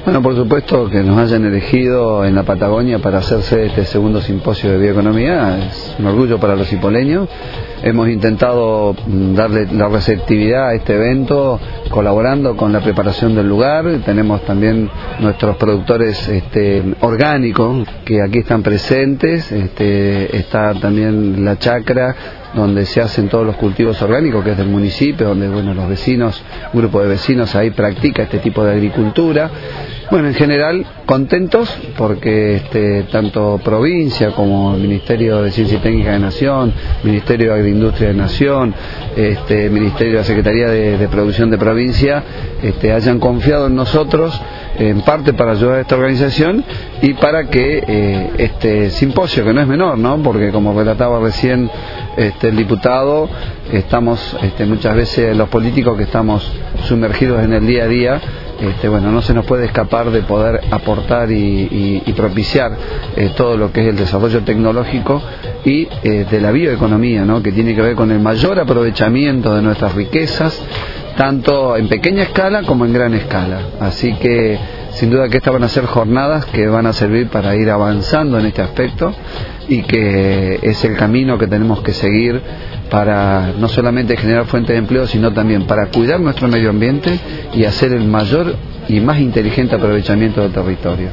Bueno, por supuesto que nos hayan elegido en la Patagonia para hacerse este segundo simposio de bioeconomía es un orgullo para los hipoleños. Hemos intentado darle la receptividad a este evento colaborando con la preparación del lugar. Tenemos también nuestros productores orgánicos que aquí están presentes. Está también la chacra donde se hacen todos los cultivos orgánicos, que es del municipio, donde los vecinos, un grupo de vecinos ahí practica este tipo de agricultura. Bueno, en general contentos porque tanto provincia como el Ministerio de Ciencia y Técnica de Nación, Ministerio de Agroindustria de Nación, Ministerio de la Secretaría de Producción de Provincia hayan confiado en nosotros, en parte para ayudar a esta organización y para que este simposio, que no es menor, ¿no? Porque como relataba recién el diputado, estamos muchas veces los políticos que estamos sumergidos en el día a día, no se nos puede escapar de poder aportar y propiciar todo lo que es el desarrollo tecnológico y de la bioeconomía, ¿no? Que tiene que ver con el mayor aprovechamiento de nuestras riquezas, tanto en pequeña escala como en gran escala. Así que sin duda que estas van a ser jornadas que van a servir para ir avanzando en este aspecto y que es el camino que tenemos que seguir para no solamente generar fuentes de empleo, sino también para cuidar nuestro medio ambiente y hacer el mayor y más inteligente aprovechamiento del territorio.